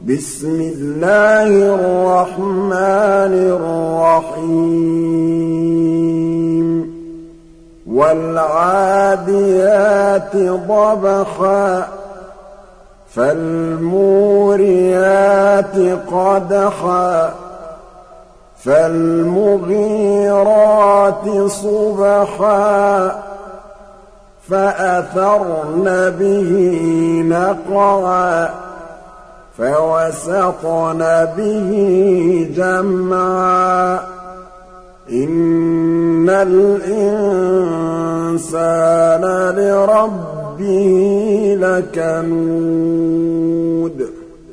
بسم الله الرحمن الرحيم والعاديات ضبحا فالموريات قدحا فالمغيرات صبحا فأثرن به نقعا فوسطن به جمعا إن الإنسان لربه لكنود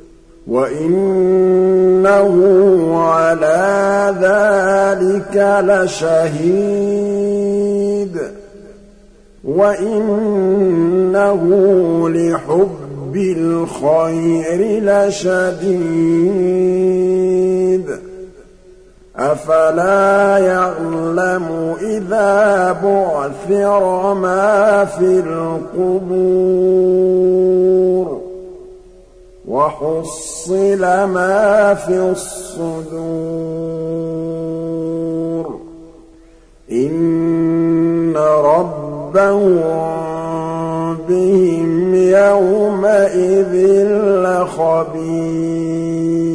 وإنه على ذلك لشهيد وإنه لحب بالخير لشديد أفلا يعلم إذا بعثر ما في القبور وحصل ما في الصدور إن ربهم بهم يومئذ لخبير